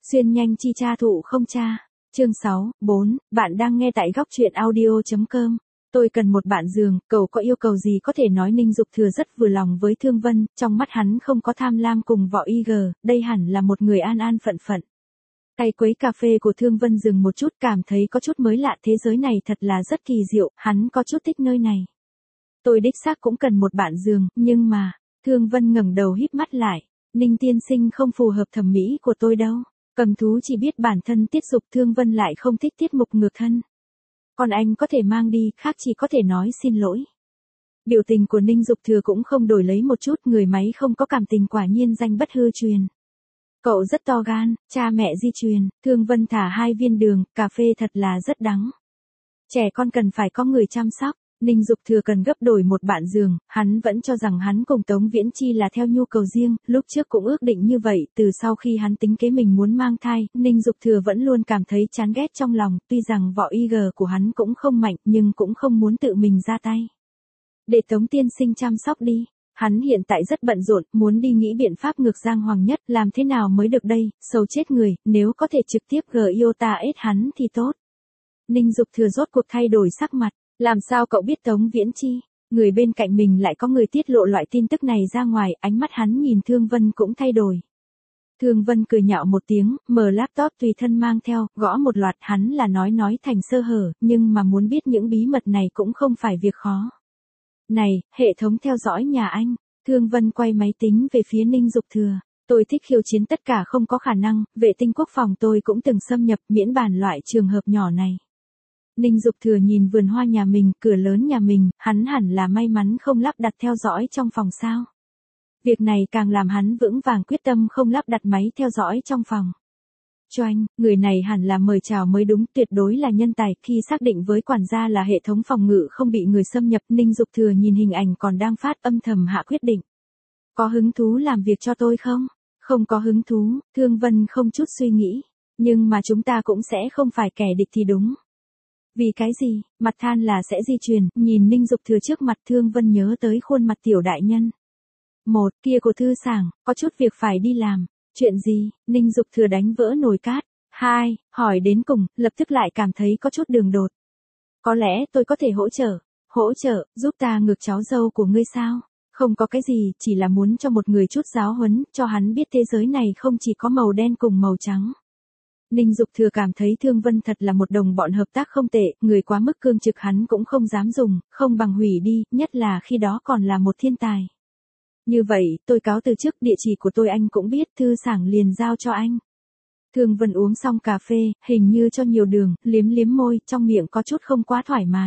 Xuyên nhanh chi cha thụ không cha. Chương 6, 4, bạn đang nghe tại góc truyện audio.com. Tôi cần một bạn giường, cậu có yêu cầu gì có thể nói. Ninh Dục Thừa rất vừa lòng với Thương Vân, trong mắt hắn không có tham lam cùng vỏ IG, đây hẳn là một người an an phận phận. Tay quấy cà phê của Thương Vân dừng một chút, cảm thấy có chút mới lạ, thế giới này thật là rất kỳ diệu, hắn có chút thích nơi này. Tôi đích xác cũng cần một bạn giường, nhưng mà, Thương Vân ngẩng đầu híp mắt lại, Ninh tiên sinh không phù hợp thẩm mỹ của tôi đâu. Cầm thú chỉ biết bản thân tiết dục, Thương Vân lại không thích tiết mục ngược thân. Còn anh có thể mang đi, khác chỉ có thể nói xin lỗi. Biểu tình của Ninh Dục Thừa cũng không đổi lấy một chút, người máy không có cảm tình quả nhiên danh bất hư truyền. Cậu rất to gan, cha mẹ di truyền. Thương Vân thả 2 viên đường, cà phê thật là rất đắng. Trẻ con cần phải có người chăm sóc. Ninh Dục Thừa cần gấp đổi một bạn giường, hắn vẫn cho rằng hắn cùng Tống Viễn Chi là theo nhu cầu riêng, lúc trước cũng ước định như vậy, từ sau khi hắn tính kế mình muốn mang thai, Ninh Dục Thừa vẫn luôn cảm thấy chán ghét trong lòng, tuy rằng vỏ IG của hắn cũng không mạnh, nhưng cũng không muốn tự mình ra tay. Để Tống tiên sinh chăm sóc đi. Hắn hiện tại rất bận rộn, muốn đi nghĩ biện pháp ngược Giang Hoàng Nhất, làm thế nào mới được đây, sầu chết người, nếu có thể trực tiếp iota hắn thì tốt. Ninh Dục Thừa rốt cuộc thay đổi sắc mặt. Làm sao cậu biết Tống Viễn Chi? Người bên cạnh mình lại có người tiết lộ loại tin tức này ra ngoài, ánh mắt hắn nhìn Thương Vân cũng thay đổi. Thương Vân cười nhạo một tiếng, mở laptop tùy thân mang theo, gõ một loạt, hắn là nói thành sơ hở, nhưng mà muốn biết những bí mật này cũng không phải việc khó. Này, hệ thống theo dõi nhà anh. Thương Vân quay máy tính về phía Ninh Dục Thừa. Tôi thích khiêu chiến tất cả không có khả năng, vệ tinh quốc phòng tôi cũng từng xâm nhập, miễn bàn loại trường hợp nhỏ này. Ninh Dục Thừa nhìn vườn hoa nhà mình, cửa lớn nhà mình, hắn hẳn là may mắn không lắp đặt theo dõi trong phòng sao. Việc này càng làm hắn vững vàng quyết tâm không lắp đặt máy theo dõi trong phòng. Choanh, người này hẳn là mời chào mới đúng, tuyệt đối là nhân tài. Khi xác định với quản gia là hệ thống phòng ngự không bị người xâm nhập, Ninh Dục Thừa nhìn hình ảnh còn đang phát, âm thầm hạ quyết định. Có hứng thú làm việc cho tôi không? Không có hứng thú. Thương Vân không chút suy nghĩ. Nhưng mà chúng ta cũng sẽ không phải kẻ địch thì đúng. Vì cái gì, mặt than là sẽ di truyền, nhìn Ninh Dục Thừa trước mặt, Thương Vân nhớ tới khuôn mặt tiểu đại nhân. Một, kia của Thư Sảng, có chút việc phải đi làm. Chuyện gì? Ninh Dục Thừa đánh vỡ nồi cát. 2, hỏi đến cùng, lập tức lại cảm thấy có chút đường đột. Có lẽ tôi có thể hỗ trợ. Hỗ trợ, giúp ta ngược cháu dâu của ngươi sao? Không có cái gì, chỉ là muốn cho một người chút giáo huấn, cho hắn biết thế giới này không chỉ có màu đen cùng màu trắng. Ninh Dục Thừa cảm thấy Thương Vân thật là một đồng bọn hợp tác không tệ, người quá mức cương trực hắn cũng không dám dùng, không bằng hủy đi, nhất là khi đó còn là một thiên tài. Như vậy, tôi cáo từ trước, địa chỉ của tôi anh cũng biết, Thư Sảng liền giao cho anh. Thương Vân uống xong cà phê, hình như cho nhiều đường, liếm liếm môi, trong miệng có chút không quá thoải mái.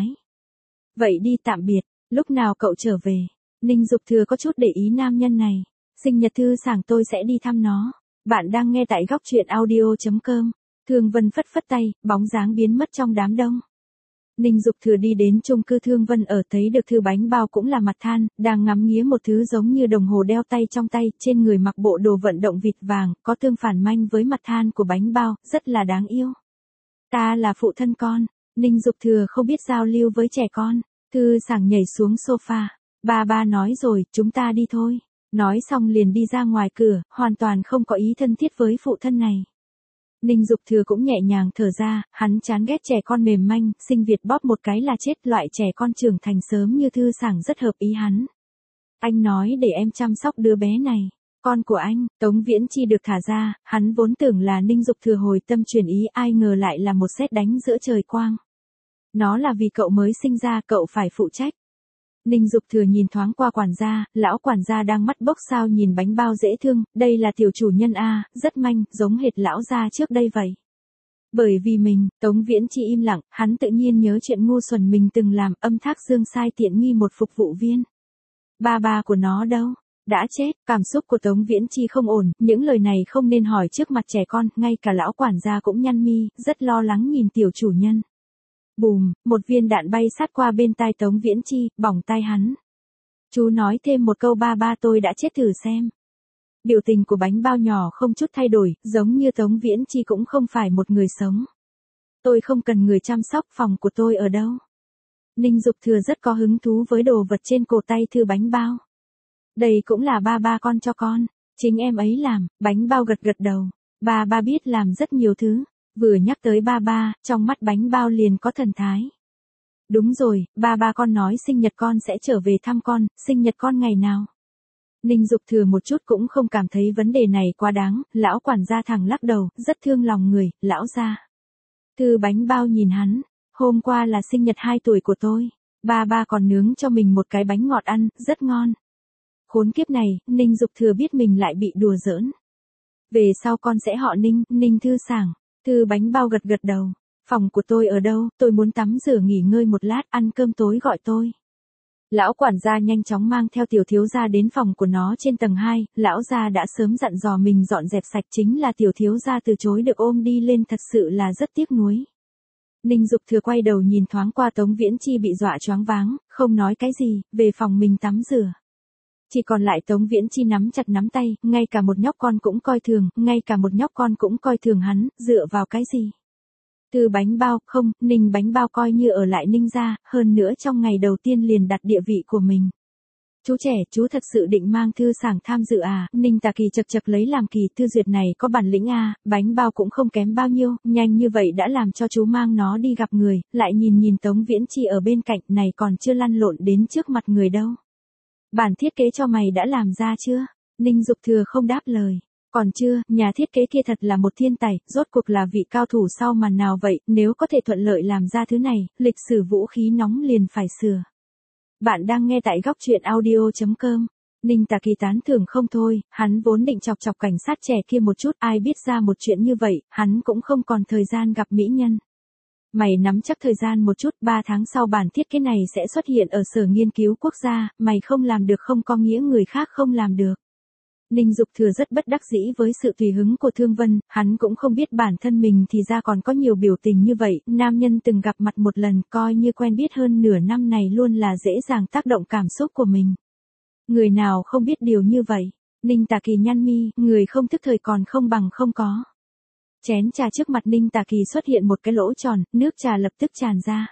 Vậy đi, tạm biệt, lúc nào cậu trở về? Ninh Dục Thừa có chút để ý nam nhân này. Sinh nhật Thư Sảng tôi sẽ đi thăm nó. Bạn đang nghe tại góc truyện audio.com. Thương Vân phất phất tay, bóng dáng biến mất trong đám đông. Ninh Dục Thừa đi đến chung cư Thương Vân ở, thấy được thư bánh bao cũng là mặt than, đang ngắm nghía một thứ giống như đồng hồ đeo tay trong tay, trên người mặc bộ đồ vận động vịt vàng, có tương phản manh với mặt than của bánh bao, rất là đáng yêu. Ta là phụ thân con. Ninh Dục Thừa không biết giao lưu với trẻ con. Thư Sảng nhảy xuống sofa. Ba nói rồi, chúng ta đi thôi. Nói xong liền đi ra ngoài cửa, hoàn toàn không có ý thân thiết với phụ thân này. Ninh Dục Thừa cũng nhẹ nhàng thở ra, hắn chán ghét trẻ con mềm manh, sinh Việt bóp một cái là chết, loại trẻ con trưởng thành sớm như Thư Sảng rất hợp ý hắn. Anh nói để em chăm sóc đứa bé này. Con của anh, Tống Viễn Chi được thả ra, hắn vốn tưởng là Ninh Dục Thừa hồi tâm chuyển ý, ai ngờ lại là một sét đánh giữa trời quang. Nó là vì cậu mới sinh ra, cậu phải phụ trách. Ninh Dục Thừa nhìn thoáng qua quản gia, lão quản gia đang mắt bốc sao nhìn bánh bao dễ thương, đây là tiểu chủ nhân a, rất manh, giống hệt lão gia trước đây vậy. Bởi vì mình, Tống Viễn Chi im lặng, hắn tự nhiên nhớ chuyện ngu xuẩn mình từng làm, âm thác dương sai tiện nghi một phục vụ viên. Ba của nó đâu? Đã chết. Cảm xúc của Tống Viễn Chi không ổn, những lời này không nên hỏi trước mặt trẻ con, ngay cả lão quản gia cũng nhăn mi, rất lo lắng nhìn tiểu chủ nhân. Bùm, một viên đạn bay sát qua bên tai Tống Viễn Chi, bỏng tai hắn. Chú nói thêm một câu, ba tôi đã chết thử xem. Biểu tình của bánh bao nhỏ không chút thay đổi, giống như Tống Viễn Chi cũng không phải một người sống. Tôi không cần người chăm sóc, phòng của tôi ở đâu? Ninh Dục Thừa rất có hứng thú với đồ vật trên cổ tay thư bánh bao. Đây cũng là ba con cho con, chính em ấy làm, bánh bao gật gật đầu. Ba ba biết làm rất nhiều thứ. Vừa nhắc tới ba ba, trong mắt bánh bao liền có thần thái. Đúng rồi, ba ba con nói sinh nhật con sẽ trở về thăm con, sinh nhật con ngày nào? Ninh Dục Thừa một chút cũng không cảm thấy vấn đề này quá đáng, lão quản gia thẳng lắc đầu, rất thương lòng người, lão gia. Thư bánh bao nhìn hắn, hôm qua là sinh nhật 2 tuổi của tôi, ba ba còn nướng cho mình một cái bánh ngọt ăn, rất ngon. Khốn kiếp này, Ninh Dục Thừa biết mình lại bị đùa giỡn. Về sau con sẽ họ Ninh, Ninh Thư Sảng. Thư bánh bao gật gật đầu. Phòng của tôi ở đâu, tôi muốn tắm rửa nghỉ ngơi một lát, ăn cơm tối gọi tôi. Lão quản gia nhanh chóng mang theo tiểu thiếu gia đến phòng của nó trên tầng 2, lão gia đã sớm dặn dò mình dọn dẹp sạch, chính là tiểu thiếu gia từ chối được ôm đi lên, thật sự là rất tiếc nuối. Ninh Dục Thừa quay đầu nhìn thoáng qua Tống Viễn Chi bị dọa choáng váng, không nói cái gì, về phòng mình tắm rửa. Chỉ còn lại Tống Viễn Chi nắm chặt nắm tay, ngay cả một nhóc con cũng coi thường, hắn, dựa vào cái gì? Từ bánh bao, không, Ninh bánh bao coi như ở lại Ninh gia, hơn nữa trong ngày đầu tiên liền đặt địa vị của mình. Chú trẻ, chú thật sự định mang Thư Sảng tham dự à? Ninh Tà Kỳ chật chật lấy làm kỳ, Thư Duyệt này có bản lĩnh à, bánh bao cũng không kém bao nhiêu, nhanh như vậy đã làm cho chú mang nó đi gặp người, lại nhìn Tống Viễn Chi ở bên cạnh, này còn chưa lăn lộn đến trước mặt người đâu. Bản thiết kế cho mày đã làm ra chưa? Ninh Dục Thừa không đáp lời. Còn chưa, nhà thiết kế kia thật là một thiên tài, rốt cuộc là vị cao thủ sau màn nào vậy, nếu có thể thuận lợi làm ra thứ này, lịch sử vũ khí nóng liền phải sửa. Bạn đang nghe tại góc truyện audio.com. Ninh Tà Kỳ tán thưởng không thôi, hắn vốn định chọc cảnh sát trẻ kia một chút, ai biết ra một chuyện như vậy, hắn cũng không còn thời gian gặp mỹ nhân. Mày nắm chắc thời gian một chút, 3 tháng sau bản thiết kế này sẽ xuất hiện ở Sở Nghiên cứu Quốc gia, mày không làm được không có nghĩa người khác không làm được. Ninh Dục Thừa rất bất đắc dĩ với sự tùy hứng của Thương Vân, hắn cũng không biết bản thân mình thì ra còn có nhiều biểu tình như vậy, nam nhân từng gặp mặt một lần coi như quen biết hơn nửa năm này luôn là dễ dàng tác động cảm xúc của mình. Người nào không biết điều như vậy? Ninh Tà Kỳ nhăn mi, người không thức thời còn không bằng không có. Chén trà trước mặt Ninh Tà Kỳ xuất hiện một cái lỗ tròn, nước trà lập tức tràn ra.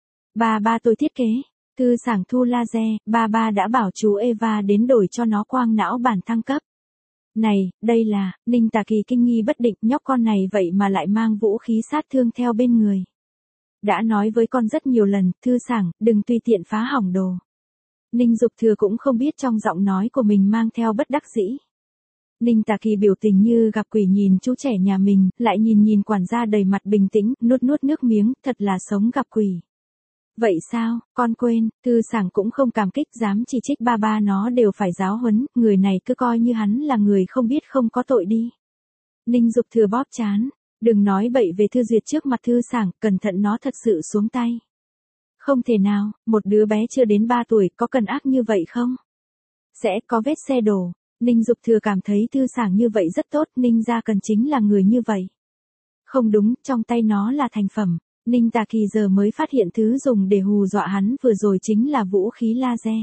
Ba ba tôi thiết kế. Thư Sảng thu laser, ba ba đã bảo chú Eva đến đổi cho nó quang não bản thăng cấp. Này, đây là, Ninh Tà Kỳ kinh nghi bất định, nhóc con này vậy mà lại mang vũ khí sát thương theo bên người. Đã nói với con rất nhiều lần, Thư Sảng, đừng tùy tiện phá hỏng đồ. Ninh Dục Thừa cũng không biết trong giọng nói của mình mang theo bất đắc dĩ. Ninh Tà Kỳ biểu tình như gặp quỷ nhìn chú trẻ nhà mình, lại nhìn quản gia đầy mặt bình tĩnh, nuốt nước miếng, thật là sống gặp quỷ. Vậy sao, con quên, Thư Sảng cũng không cảm kích, dám chỉ trích ba ba nó đều phải giáo huấn, người này cứ coi như hắn là người không biết không có tội đi. Ninh Dục Thừa bóp chán, đừng nói bậy về Thư Duyệt trước mặt Thư Sảng, cẩn thận nó thật sự xuống tay. Không thể nào, một đứa bé chưa đến 3 tuổi có cần ác như vậy không? Sẽ có vết xe đổ. Ninh Dục Thừa cảm thấy Thư Sảng như vậy rất tốt, Ninh gia cần chính là người như vậy. Không đúng, trong tay nó là thành phẩm. Ninh Tà Kỳ giờ mới phát hiện thứ dùng để hù dọa hắn vừa rồi chính là vũ khí laser.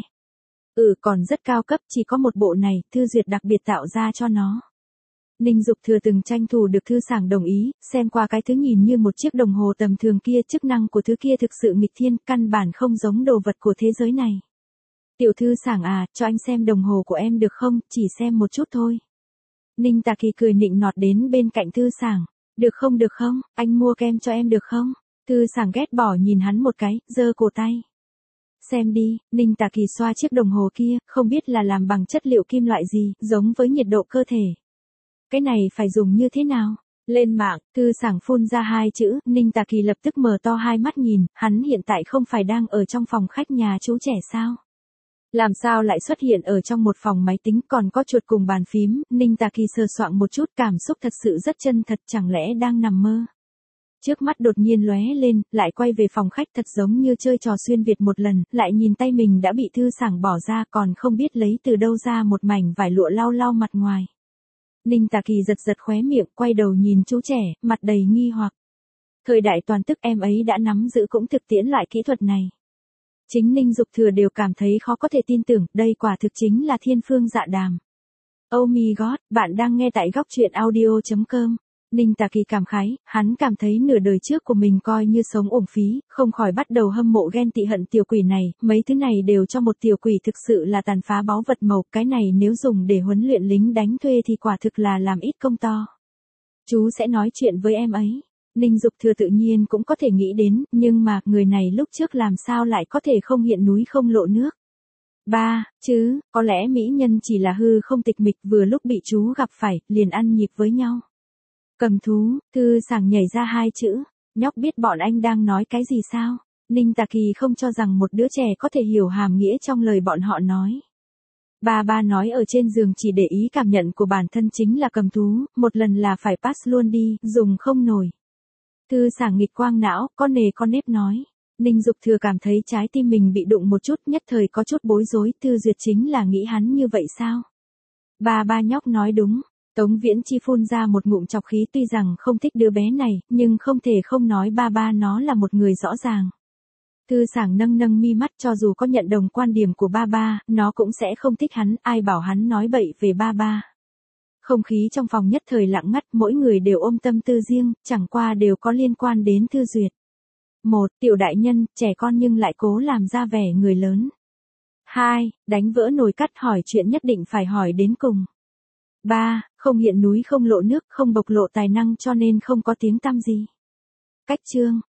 Còn rất cao cấp, chỉ có một bộ này, Thư Duyệt đặc biệt tạo ra cho nó. Ninh Dục Thừa từng tranh thủ được Thư Sảng đồng ý, xem qua cái thứ nhìn như một chiếc đồng hồ tầm thường kia, chức năng của thứ kia thực sự nghịch thiên, căn bản không giống đồ vật của thế giới này. Tiểu Thư Sảng à, cho anh xem đồng hồ của em được không, chỉ xem một chút thôi. Ninh Tà Kỳ cười nịnh nọt đến bên cạnh Thư Sảng. Được không, anh mua kem cho em được không? Thư Sảng ghét bỏ nhìn hắn một cái, giơ cổ tay. Xem đi, Ninh Tà Kỳ xoa chiếc đồng hồ kia, không biết là làm bằng chất liệu kim loại gì, giống với nhiệt độ cơ thể. Cái này phải dùng như thế nào? Lên mạng, Thư Sảng phun ra 2 chữ, Ninh Tà Kỳ lập tức mở to hai mắt nhìn, hắn hiện tại không phải đang ở trong phòng khách nhà chú trẻ sao? Làm sao lại xuất hiện ở trong một phòng máy tính còn có chuột cùng bàn phím, Ninh Tà Kỳ sờ soạng một chút, cảm xúc thật sự rất chân thật, chẳng lẽ đang nằm mơ. Trước mắt đột nhiên lóe lên, lại quay về phòng khách thật giống như chơi trò xuyên Việt một lần, lại nhìn tay mình đã bị Thư Sảng bỏ ra còn không biết lấy từ đâu ra một mảnh vải lụa lau mặt ngoài. Ninh Tà Kỳ giật khóe miệng, quay đầu nhìn chú trẻ, mặt đầy nghi hoặc. Thời đại toàn tức em ấy đã nắm giữ cũng thực tiễn lại kỹ thuật này. Chính Ninh Dục Thừa đều cảm thấy khó có thể tin tưởng, đây quả thực chính là thiên phương dạ đàm. Oh my god, bạn đang nghe tại góc truyện audio.com. Ninh Tà Kỳ cảm khái, hắn cảm thấy nửa đời trước của mình coi như sống uổng phí, không khỏi bắt đầu hâm mộ ghen tị hận tiểu quỷ này, mấy thứ này đều cho một tiểu quỷ thực sự là tàn phá báu vật màu, cái này nếu dùng để huấn luyện lính đánh thuê thì quả thực là làm ít công to. Chú sẽ nói chuyện với em ấy. Ninh Dục Thừa tự nhiên cũng có thể nghĩ đến, nhưng mà người này lúc trước làm sao lại có thể không hiện núi không lộ nước. Ba, chứ, có lẽ mỹ nhân chỉ là hư không tịch mịch vừa lúc bị chú gặp phải, liền ăn nhịp với nhau. Cầm thú, Thư Sảng nhảy ra hai chữ, nhóc biết bọn anh đang nói cái gì sao? Ninh Tà Kỳ không cho rằng một đứa trẻ có thể hiểu hàm nghĩa trong lời bọn họ nói. Ba nói ở trên giường chỉ để ý cảm nhận của bản thân chính là cầm thú, một lần là phải pass luôn đi, dùng không nổi. Thư Sảng nghịch quang não, có nề có nếp nói. Ninh Dục Thừa cảm thấy trái tim mình bị đụng một chút, nhất thời có chút bối rối, Thư Duyệt chính là nghĩ hắn như vậy sao? Ba nhóc nói đúng. Tống Viễn Chi phun ra một ngụm trọc khí, tuy rằng không thích đứa bé này, nhưng không thể không nói ba nó là một người rõ ràng. Thư Sảng nâng mi mắt, cho dù có nhận đồng quan điểm của ba, nó cũng sẽ không thích hắn, ai bảo hắn nói bậy về ba. Không khí trong phòng nhất thời lặng ngắt, mỗi người đều ôm tâm tư riêng, chẳng qua đều có liên quan đến Thư Duyệt. 1. Tiểu đại nhân, trẻ con nhưng lại cố làm ra vẻ người lớn. 2. Đánh vỡ nồi cắt, hỏi chuyện nhất định phải hỏi đến cùng. 3. Không hiện núi không lộ nước, không bộc lộ tài năng cho nên không có tiếng tăm gì. Cách chương